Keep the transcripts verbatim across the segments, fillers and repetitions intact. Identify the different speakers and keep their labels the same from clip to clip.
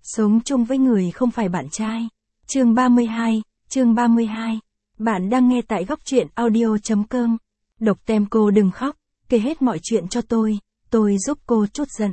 Speaker 1: Sống chung với người không phải bạn trai. Chương ba mươi hai, chương ba mươi hai. Bạn đang nghe tại góc truyện audio chấm com. Độc tem cô đừng khóc, kể hết mọi chuyện cho tôi, tôi giúp cô chút giận.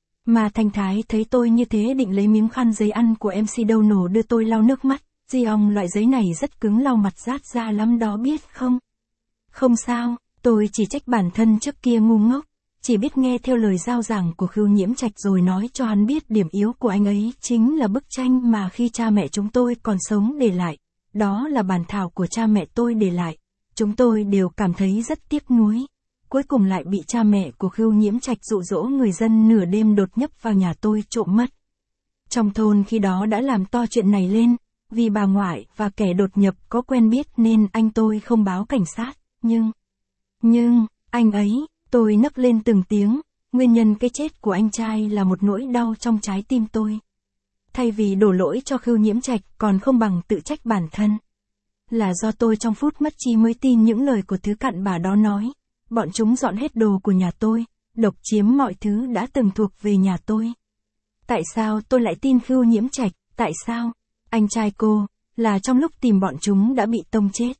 Speaker 1: Mà Thanh Thái thấy tôi như thế định lấy miếng khăn giấy ăn của em xê đâu nổ đưa tôi lau nước mắt. Di ong loại giấy này rất cứng lau mặt rát ra lắm đó biết không? Không sao, tôi chỉ trách bản thân trước kia ngu ngốc. Chỉ biết nghe theo lời giao giảng của Khưu Nhiễm Trạch rồi nói cho hắn biết điểm yếu của anh ấy chính là bức tranh mà khi cha mẹ chúng tôi còn sống để lại. Đó là bản thảo của cha mẹ tôi để lại. Chúng tôi đều cảm thấy rất tiếc nuối. Cuối cùng lại bị cha mẹ của Khưu Nhiễm Trạch dụ dỗ người dân nửa đêm đột nhập vào nhà tôi trộm mất. Trong thôn khi đó đã làm to chuyện này lên, vì bà ngoại và kẻ đột nhập có quen biết nên anh tôi không báo cảnh sát, nhưng... Nhưng, anh ấy... Tôi nấc lên từng tiếng, nguyên nhân cái chết của anh trai là một nỗi đau trong trái tim tôi. Thay vì đổ lỗi cho Khưu Nhiễm Trạch còn không bằng tự trách bản thân. Là do tôi trong phút mất trí mới tin những lời của thứ cặn bà đó nói. Bọn chúng dọn hết đồ của nhà tôi, độc chiếm mọi thứ đã từng thuộc về nhà tôi. Tại sao tôi lại tin Khưu Nhiễm Trạch, tại sao? Anh trai cô, là trong lúc tìm bọn chúng đã bị tông chết.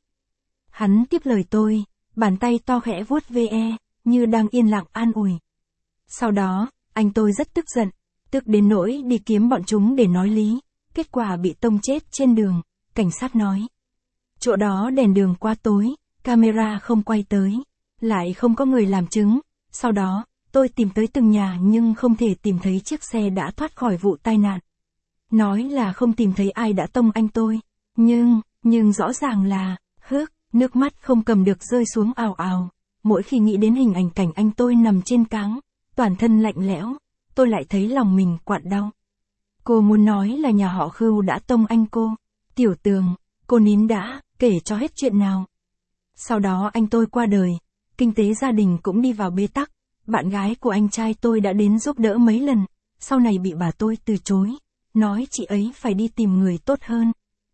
Speaker 1: Hắn tiếp lời tôi, bàn tay to khẽ vuốt ve. Như đang yên lặng an ủi. Sau đó, anh tôi rất tức giận, tức đến nỗi đi kiếm bọn chúng để nói lý, kết quả bị tông chết trên đường, cảnh sát nói. Chỗ đó đèn đường quá tối, camera không quay tới, lại không có người làm chứng, sau đó, tôi tìm tới từng nhà nhưng không thể tìm thấy chiếc xe đã thoát khỏi vụ tai nạn. Nói là không tìm thấy ai đã tông anh tôi, nhưng, nhưng rõ ràng là, hước, nước mắt không cầm được rơi xuống ào ào. Mỗi khi nghĩ đến hình ảnh cảnh anh tôi nằm trên cáng, toàn thân lạnh lẽo, tôi lại thấy lòng mình quặn đau. Cô muốn nói là nhà họ Khưu đã tông anh cô. Tiểu Tường, cô nín đã, kể cho hết chuyện nào. Sau đó anh tôi qua đời, kinh tế gia đình cũng đi vào bế tắc, bạn gái của anh trai tôi đã đến giúp đỡ mấy lần, sau này bị bà tôi từ chối, nói chị ấy phải đi tìm người tốt hơn.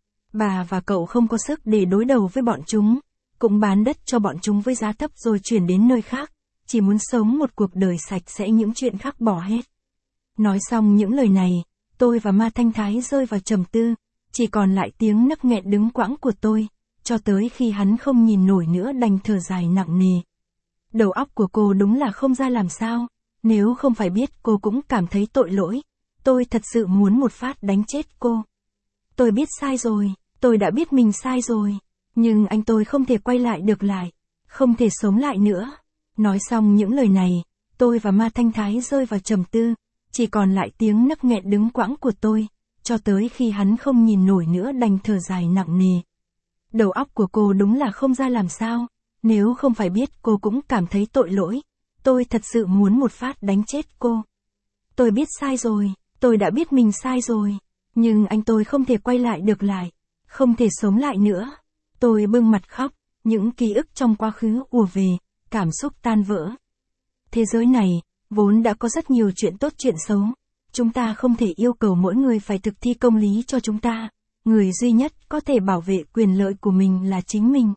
Speaker 1: Bà và cậu không có sức để đối đầu với bọn chúng. Cũng bán đất cho bọn chúng với giá thấp rồi chuyển đến nơi khác, chỉ muốn sống một cuộc đời sạch sẽ những chuyện khác bỏ hết. Nói xong những lời này, tôi và Ma Thanh Thái rơi vào trầm tư, chỉ còn lại tiếng nấc nghẹn đứng quãng của tôi, cho tới khi hắn không nhìn nổi nữa đành thở dài nặng nề. Đầu óc của cô đúng là không ra làm sao, nếu không phải biết cô cũng cảm thấy tội lỗi, tôi thật sự muốn một phát đánh chết cô. Tôi biết sai rồi, tôi đã biết mình sai rồi. Nhưng anh tôi không thể quay lại được lại, không thể sống lại nữa. Nói xong những lời này, tôi và Ma Thanh Thái rơi vào trầm tư, chỉ còn lại tiếng nấc nghẹn đứng quãng của tôi, cho tới khi hắn không nhìn nổi nữa đành thở dài nặng nề. Đầu óc của cô đúng là không ra làm sao, nếu không phải biết cô cũng cảm thấy tội lỗi, tôi thật sự muốn một phát đánh chết cô. Tôi biết sai rồi, tôi đã biết mình sai rồi, nhưng anh tôi không thể quay lại được lại, không thể sống lại nữa. Tôi bưng mặt khóc, những ký ức trong quá khứ ùa về, cảm xúc tan vỡ. Thế giới này, vốn đã có rất nhiều chuyện tốt chuyện xấu. Chúng ta không thể yêu cầu mỗi người phải thực thi công lý cho chúng ta. Người duy nhất có thể bảo vệ quyền lợi của mình là chính mình.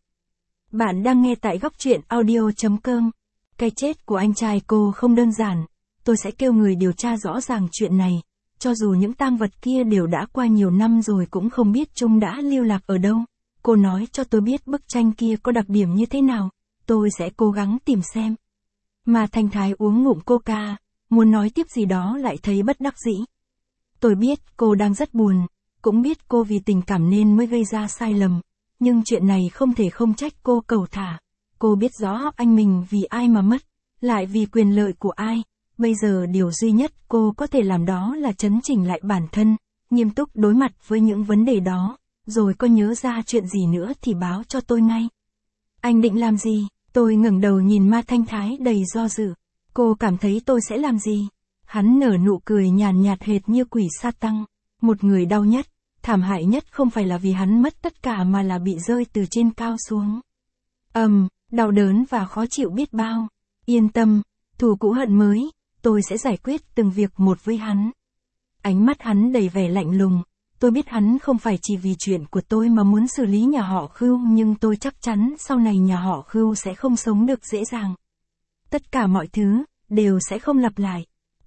Speaker 1: Bạn đang nghe tại góc truyện audio chấm com. Cái chết của anh trai cô không đơn giản. Tôi sẽ kêu người điều tra rõ ràng chuyện này. Cho dù những tang vật kia đều đã qua nhiều năm rồi cũng không biết chúng đã lưu lạc ở đâu. Cô nói cho tôi biết bức tranh kia có đặc điểm như thế nào, tôi sẽ cố gắng tìm xem. Mà Thanh Thái uống ngụm coca, muốn nói tiếp gì đó lại thấy bất đắc dĩ. Tôi biết cô đang rất buồn, cũng biết cô vì tình cảm nên mới gây ra sai lầm, nhưng chuyện này không thể không trách cô cầu thả. Cô biết rõ anh mình vì ai mà mất, lại vì quyền lợi của ai, bây giờ điều duy nhất cô có thể làm đó là chấn chỉnh lại bản thân, nghiêm túc đối mặt với những vấn đề đó. Rồi có nhớ ra chuyện gì nữa thì báo cho tôi ngay. Anh định làm gì? Tôi ngẩng đầu nhìn Ma Thanh Thái đầy do dự. Cô cảm thấy tôi sẽ làm gì? Hắn nở nụ cười nhàn nhạt hệt như quỷ sa tăng. Một người đau nhất, thảm hại nhất không phải là vì hắn mất tất cả mà là bị rơi từ trên cao xuống. Ầm, um, đau đớn và khó chịu biết bao. Yên tâm, thù cũ hận mới, tôi sẽ giải quyết từng việc một với hắn. Ánh mắt hắn đầy vẻ lạnh lùng. Tôi biết hắn không phải chỉ vì chuyện của tôi mà muốn xử lý nhà họ Khưu, nhưng tôi chắc chắn sau này nhà họ Khưu sẽ không sống được dễ dàng. Tất cả mọi thứ, đều sẽ không lặp lại.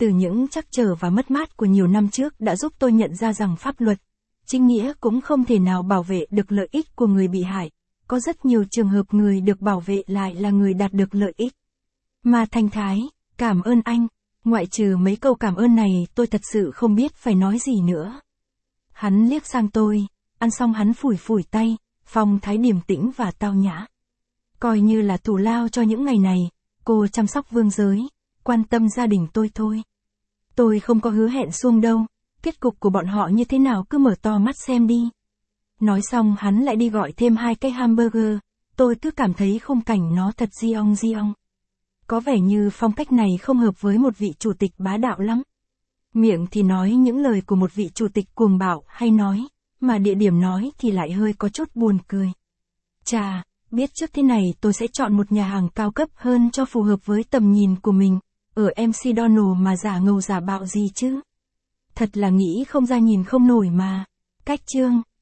Speaker 1: Từ những trắc trở và mất mát của nhiều năm trước đã giúp tôi nhận ra rằng pháp luật, chính nghĩa cũng không thể nào bảo vệ được lợi ích của người bị hại. Có rất nhiều trường hợp người được bảo vệ lại là người đạt được lợi ích. Mà Thanh Thái, cảm ơn anh. Ngoại trừ mấy câu cảm ơn này tôi thật sự không biết phải nói gì nữa. Hắn liếc sang tôi, ăn xong hắn phủi phủi tay, phong thái điềm tĩnh và tao nhã. Coi như là thù lao cho những ngày này, cô chăm sóc vương giới, quan tâm gia đình tôi thôi. Tôi không có hứa hẹn xuông đâu, kết cục của bọn họ như thế nào cứ mở to mắt xem đi. Nói xong hắn lại đi gọi thêm hai cái hamburger, tôi cứ cảm thấy khung cảnh nó thật giong giong. Có vẻ như phong cách này không hợp với một vị chủ tịch bá đạo lắm. Miệng thì nói những lời của một vị chủ tịch cuồng bạo hay nói, mà địa điểm nói thì lại hơi có chút buồn cười. Chà, biết trước thế này tôi sẽ chọn một nhà hàng cao cấp hơn cho phù hợp với tầm nhìn của mình, ở em xê Donald mà giả ngầu giả bạo gì chứ. Thật là nghĩ không ra nhìn không nổi mà. Cách chương